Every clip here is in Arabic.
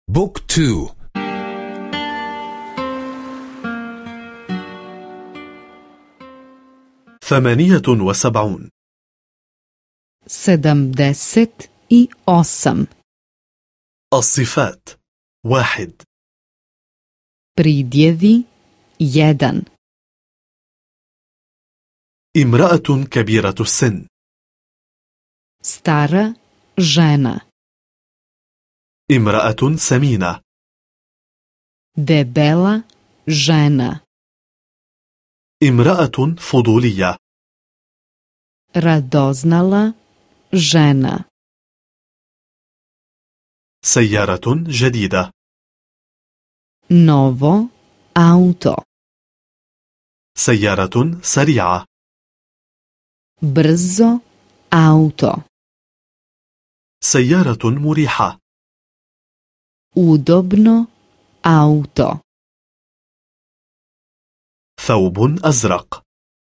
بوك تو. 78. 78. الصفات 1. Pridjevi 1. امرأة كبيرة السن. Stara žena. امرأة سمينة. Debela žena. امرأة فضولية. Radoznala žena. سيارة جديدة. Novo auto. سيارة سريعة. Brzo auto. سيارة مريحة. Udobno auto. ثوب أزرق.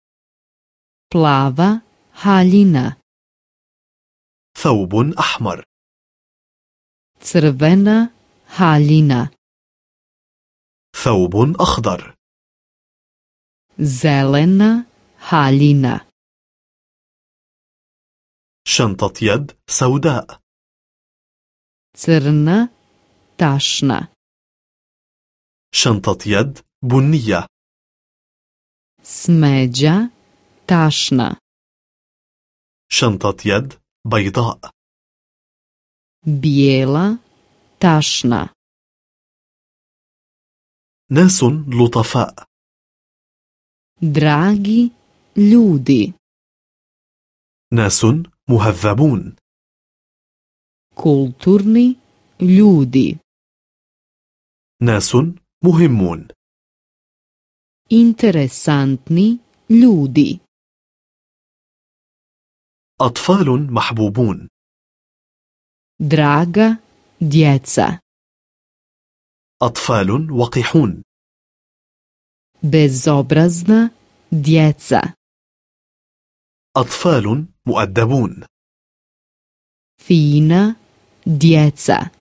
Plava haljina. ثوب أحمر. Crvena haljina. ثوب أخضر. Zelena haljina. شنطة يد سوداء. Crna tašna. شنطة يد بنية. Smeđa tašna. شنطة يد بيضاء. Bijela tašna. ناس لطفاء. Dragi ljudi. ناس مهذبون. Kulturni ljudi. ناس مهمون. Interesantni ljudi. أطفال محبوبون. Draga djeca. أطفال وقحون. Bezobrazna djeca. أطفال مؤدبون. Fina djeca.